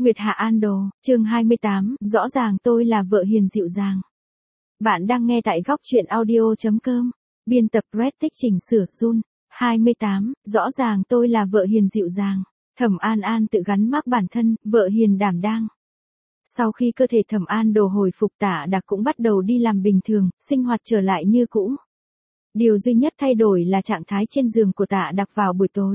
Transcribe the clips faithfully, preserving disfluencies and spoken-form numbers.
Nguyệt Hạ An Đồ, chương hai mươi tám, rõ ràng tôi là vợ hiền dịu dàng. Bạn đang nghe tại góc truyện audio.com. Biên tập Red Tích chỉnh sửa Jun. hai mươi tám, rõ ràng tôi là vợ hiền dịu dàng. Thẩm An An tự gắn mác bản thân, vợ hiền đảm đang. Sau khi cơ thể Thẩm An Đồ hồi phục, Tạ Đặc cũng bắt đầu đi làm bình thường, sinh hoạt trở lại như cũ. Điều duy nhất thay đổi là trạng thái trên giường của Tạ Đặc vào buổi tối.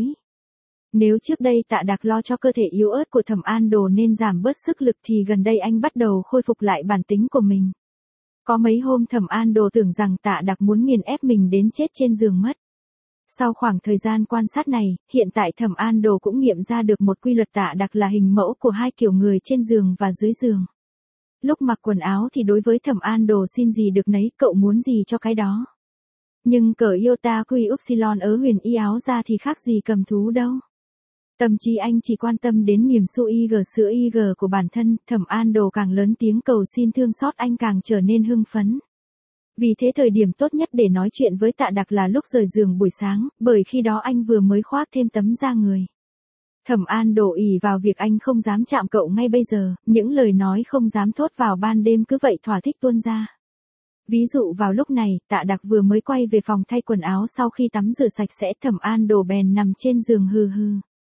Nếu trước đây Tạ Đặc lo cho cơ thể yếu ớt của Thẩm An Đồ nên giảm bớt sức lực thì gần đây anh bắt đầu khôi phục lại bản tính của mình. Có mấy hôm Thẩm An Đồ tưởng rằng Tạ Đặc muốn nghiền ép mình đến chết trên giường mất. Sau khoảng thời gian quan sát này, hiện tại Thẩm An Đồ cũng nghiệm ra được một quy luật: Tạ Đặc là hình mẫu của hai kiểu người trên giường và dưới giường. Lúc mặc quần áo thì đối với Thẩm An Đồ xin gì được nấy, cậu muốn gì cho cái đó. Nhưng cởi Iota Quy Upsilon ớ huyền y áo ra thì khác gì cầm thú đâu. Tâm trí anh chỉ quan tâm đến niềm su ig sữa ig của bản thân. Thẩm An Đồ càng lớn tiếng cầu xin thương xót, anh càng trở nên hưng phấn. Vì thế thời điểm tốt nhất để nói chuyện với Tạ Đặc là lúc rời giường buổi sáng, bởi khi đó anh vừa mới khoác thêm tấm da người. Thẩm An Đồ ỷ vào việc anh không dám chạm cậu ngay bây giờ, những lời nói không dám thốt vào ban đêm cứ vậy thỏa thích tuôn ra. Ví dụ vào lúc này, Tạ Đặc vừa mới quay về phòng thay quần áo sau khi tắm rửa sạch sẽ, Thẩm An Đồ bèn nằm trên giường hừ hừ.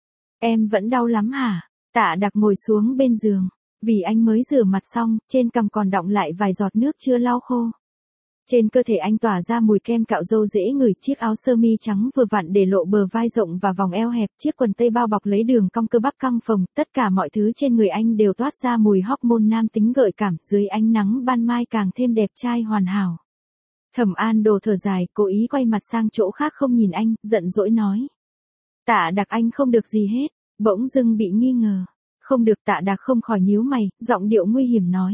Em vẫn đau lắm hả? Tạ Đặc ngồi xuống bên giường. Vì anh mới rửa mặt xong, trên cằm còn đọng lại vài giọt nước chưa lau khô. Trên cơ thể anh tỏa ra mùi kem cạo râu dễ ngửi. Chiếc áo sơ mi trắng vừa vặn để lộ bờ vai rộng và vòng eo hẹp. Chiếc quần tây bao bọc lấy đường cong cơ bắp căng phồng. Tất cả mọi thứ trên người anh đều toát ra mùi hormone nam tính gợi cảm. Dưới ánh nắng ban mai càng thêm đẹp trai hoàn hảo. Thẩm An Đồ thở dài, cố ý quay mặt sang chỗ khác không nhìn anh, giận dỗi nói. Tạ Đặc, anh không được gì hết. Bỗng dưng bị nghi ngờ. Không được. Tạ Đặc không khỏi nhíu mày, giọng điệu nguy hiểm nói.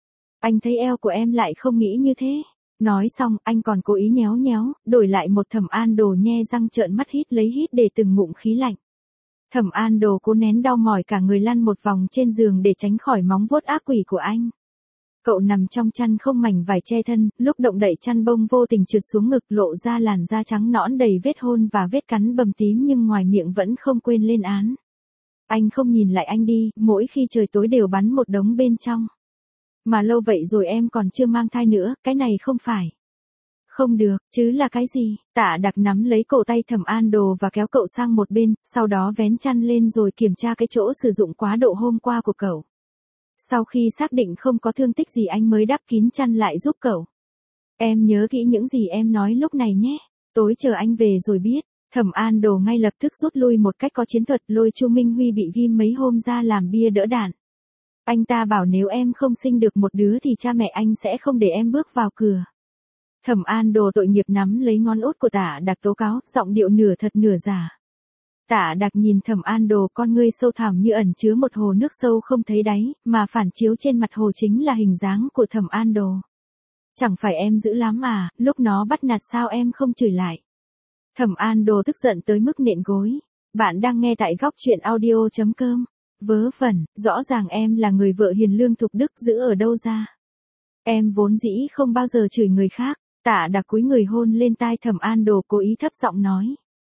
Anh thấy eo của em lại không nghĩ như thế. Nói xong, anh còn cố ý nhéo nhéo, đổi lại một. Thẩm An Đồ nhe răng trợn mắt hít lấy hít để từng ngụm khí lạnh. Thẩm An Đồ cố nén đau mỏi cả người lăn một vòng trên giường để tránh khỏi móng vuốt ác quỷ của anh. Cậu nằm trong chăn không mảnh vải che thân, lúc động đậy chăn bông vô tình trượt xuống ngực, lộ ra làn da trắng nõn đầy vết hôn và vết cắn bầm tím, nhưng ngoài miệng vẫn không quên lên án. Anh không nhìn lại anh đi, mỗi khi trời tối đều bắn một đống bên trong. Mà lâu vậy rồi em còn chưa mang thai nữa, cái này không phải. Không được, chứ là cái gì? Tạ Đặc nắm lấy cổ tay Thẩm An Đồ và kéo cậu sang một bên, sau đó vén chăn lên rồi kiểm tra cái chỗ sử dụng quá độ hôm qua của cậu. Sau khi xác định không có thương tích gì anh mới đắp kín chăn lại giúp cậu. Em nhớ kỹ những gì em nói lúc này nhé, tối chờ anh về rồi biết. Thẩm An Đồ ngay lập tức rút lui một cách có chiến thuật, lôi Chu Minh Huy bị ghim mấy hôm ra làm bia đỡ đạn. Anh ta bảo nếu em không sinh được một đứa thì cha mẹ anh sẽ không để em bước vào cửa. Thẩm An Đồ tội nghiệp nắm lấy ngón út của Tạ Đặc tố cáo, giọng điệu nửa thật nửa giả. Tạ Đặc nhìn Thẩm An Đồ, con ngươi sâu thẳm như ẩn chứa một hồ nước sâu không thấy đáy, mà phản chiếu trên mặt hồ chính là hình dáng của Thẩm An Đồ. Chẳng phải em dữ lắm à, lúc nó bắt nạt sao em không chửi lại. Thẩm An Đồ tức giận tới mức nện gối. Bạn đang nghe tại góc truyện audio.com. Vớ vẩn, rõ ràng em là người vợ hiền lương thục đức, giữ ở đâu ra. Em vốn dĩ không bao giờ chửi người khác. Tạ Đặc cúi người hôn lên tai Thẩm An Đồ, cố ý thấp giọng nói.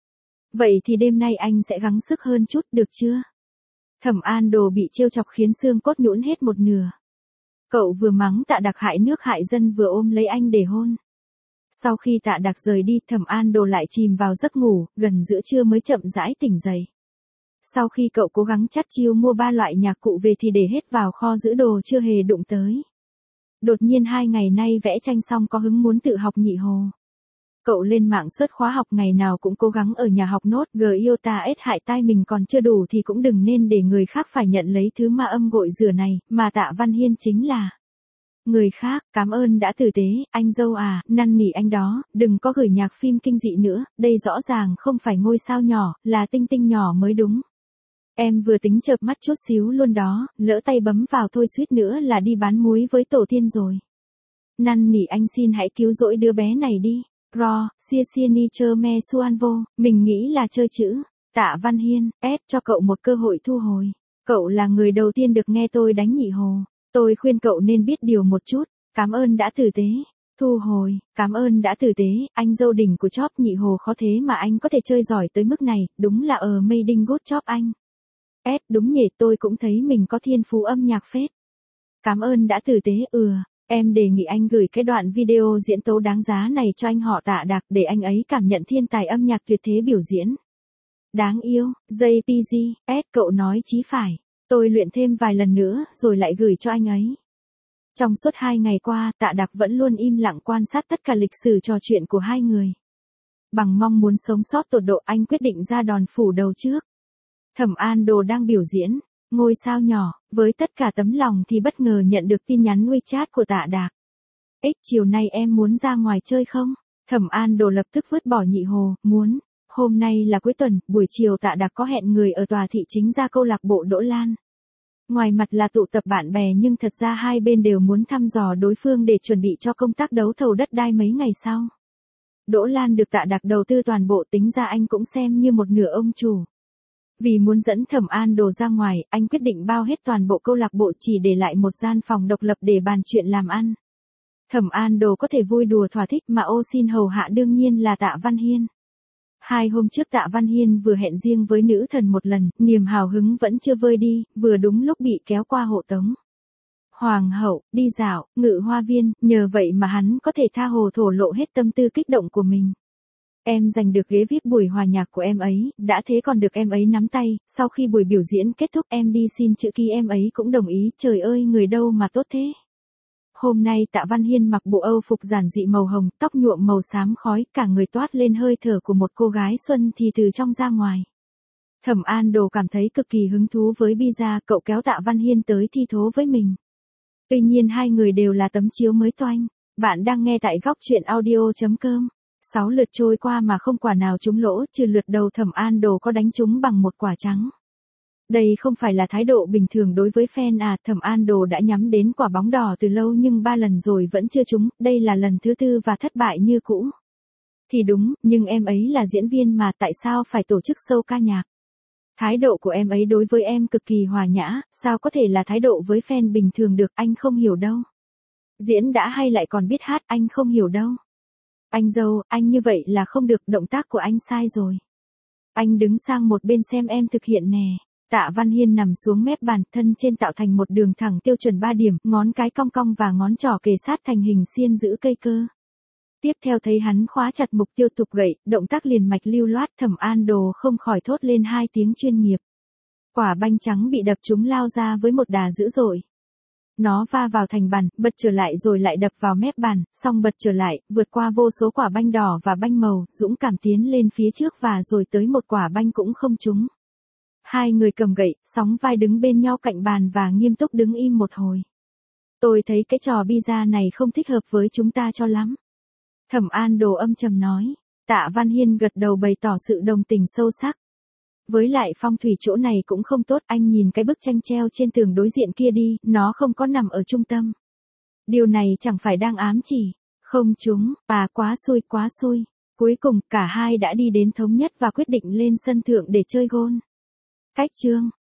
Vậy thì đêm nay anh sẽ gắng sức hơn chút, được chưa? Thẩm An Đồ bị trêu chọc khiến xương cốt nhũn hết một nửa. Cậu vừa mắng Tạ Đặc hại nước hại dân vừa ôm lấy anh để hôn. Sau khi Tạ Đặc rời đi, Thẩm An Đồ lại chìm vào giấc ngủ, gần giữa trưa mới chậm rãi tỉnh dậy. Sau khi cậu cố gắng chắt chiu mua ba loại nhạc cụ về thì để hết vào kho giữ đồ chưa hề đụng tới. Đột nhiên hai ngày nay vẽ tranh xong có hứng muốn tự học nhị hồ. Cậu lên mạng search khóa học, ngày nào cũng cố gắng ở nhà học nốt. Giota S hại tai mình còn chưa đủ thì cũng đừng nên để người khác phải nhận lấy thứ ma âm gội rửa này, mà Tạ Văn Hiên chính là người khác. Cảm ơn đã tử tế, anh dâu à, năn nỉ anh đó, đừng có gửi nhạc phim kinh dị nữa, đây rõ ràng không phải ngôi sao nhỏ, là tinh tinh nhỏ mới đúng. Em vừa tính chợp mắt chút xíu luôn đó, lỡ tay bấm vào thôi suýt nữa là đi bán muối với tổ tiên rồi. Năn nỉ anh xin hãy cứu rỗi đứa bé này đi. Ro, xia xia ni chơ me suan vô, mình nghĩ là chơi chữ. Tạ Văn Hiên, S cho cậu một cơ hội thu hồi. Cậu là người đầu tiên được nghe tôi đánh nhị hồ. Tôi khuyên cậu nên biết điều một chút. Cảm ơn đã tử tế. Thu hồi, cảm ơn đã tử tế, anh dâu đỉnh của chóp nhị hồ khó thế mà anh có thể chơi giỏi tới mức này, đúng là amazing good job anh. S đúng nhỉ, tôi cũng thấy mình có thiên phú âm nhạc phết. Cảm ơn đã tử tế, ừ, em đề nghị anh gửi cái đoạn video diễn tấu đáng giá này cho anh họ Tạ Đạc để anh ấy cảm nhận thiên tài âm nhạc tuyệt thế biểu diễn. Đáng yêu, jê pê giê, S cậu nói chí phải. Tôi luyện thêm vài lần nữa rồi lại gửi cho anh ấy. Trong suốt hai ngày qua, Tạ Đạc vẫn luôn im lặng quan sát tất cả lịch sử trò chuyện của hai người. Bằng mong muốn sống sót tột độ, anh quyết định ra đòn phủ đầu trước. Thẩm An Đồ đang biểu diễn, ngôi sao nhỏ, với tất cả tấm lòng thì bất ngờ nhận được tin nhắn WeChat của Tạ Đạc. X chiều nay em muốn ra ngoài chơi không? Thẩm An Đồ lập tức vứt bỏ nhị hồ, muốn. Hôm nay là cuối tuần, buổi chiều Tạ Đạc có hẹn người ở tòa thị chính ra câu lạc bộ Đỗ Lan. Ngoài mặt là tụ tập bạn bè nhưng thật ra hai bên đều muốn thăm dò đối phương để chuẩn bị cho công tác đấu thầu đất đai mấy ngày sau. Đỗ Lan được Tạ Đạc đầu tư toàn bộ, tính ra anh cũng xem như một nửa ông chủ. Vì muốn dẫn Thẩm An Đồ ra ngoài, anh quyết định bao hết toàn bộ câu lạc bộ chỉ để lại một gian phòng độc lập để bàn chuyện làm ăn. Thẩm An Đồ có thể vui đùa thỏa thích mà ô xin hầu hạ đương nhiên là Tạ Văn Hiên. Hai hôm trước Tạ Văn Hiên vừa hẹn riêng với nữ thần một lần, niềm hào hứng vẫn chưa vơi đi, vừa đúng lúc bị kéo qua hộ tống. Hoàng hậu, đi dạo, ngự hoa viên, nhờ vậy mà hắn có thể tha hồ thổ lộ hết tâm tư kích động của mình. Em giành được ghế vi ai pi buổi hòa nhạc của em ấy, đã thế còn được em ấy nắm tay, sau khi buổi biểu diễn kết thúc em đi xin chữ ký em ấy cũng đồng ý, trời ơi người đâu mà tốt thế. Hôm nay Tạ Văn Hiên mặc bộ Âu phục giản dị màu hồng, tóc nhuộm màu xám khói, cả người toát lên hơi thở của một cô gái xuân thì từ trong ra ngoài. Thẩm An Đồ cảm thấy cực kỳ hứng thú với Biza, cậu kéo Tạ Văn Hiên tới thi thố với mình. Tuy nhiên hai người đều là tấm chiếu mới toanh. Bạn đang nghe tại góc truyện audio chấm com. Sáu lượt trôi qua mà không quả nào trúng lỗ, trừ lượt đầu Thẩm An Đồ có đánh trúng bằng một quả trắng. Đây không phải là thái độ bình thường đối với fan à, Thẩm An Đồ đã nhắm đến quả bóng đỏ từ lâu nhưng ba lần rồi vẫn chưa trúng, đây là lần thứ tư và thất bại như cũ. Thì đúng, nhưng em ấy là diễn viên mà, tại sao phải tổ chức show ca nhạc? Thái độ của em ấy đối với em cực kỳ hòa nhã, sao có thể là thái độ với fan bình thường được, anh không hiểu đâu. Diễn đã hay lại còn biết hát, anh không hiểu đâu. Anh dâu, anh như vậy là không được, động tác của anh sai rồi. Anh đứng sang một bên xem em thực hiện nè. Tạ Văn Hiên nằm xuống mép bàn, thân trên tạo thành một đường thẳng tiêu chuẩn ba điểm, ngón cái cong cong và ngón trỏ kề sát thành hình xiên giữ cây cơ. Tiếp theo thấy hắn khóa chặt mục tiêu tục gậy, động tác liền mạch lưu loát, Thẩm An Đồ không khỏi thốt lên hai tiếng chuyên nghiệp. Quả banh trắng bị đập trúng lao ra với một đà dữ dội. Nó va vào thành bàn, bật trở lại rồi lại đập vào mép bàn, xong bật trở lại, vượt qua vô số quả banh đỏ và banh màu, dũng cảm tiến lên phía trước và rồi tới một quả banh cũng không trúng. Hai người cầm gậy, sóng vai đứng bên nhau cạnh bàn và nghiêm túc đứng im một hồi. Tôi thấy cái trò Biza này không thích hợp với chúng ta cho lắm. Thẩm An Đồ âm trầm nói. Tạ Văn Hiên gật đầu bày tỏ sự đồng tình sâu sắc. Với lại phong thủy chỗ này cũng không tốt, anh nhìn cái bức tranh treo trên tường đối diện kia đi, nó không có nằm ở trung tâm. Điều này chẳng phải đang ám chỉ. Không trúng, à quá xui quá xui. Cuối cùng, cả hai đã đi đến thống nhất và quyết định lên sân thượng để chơi gôn. Cách chương.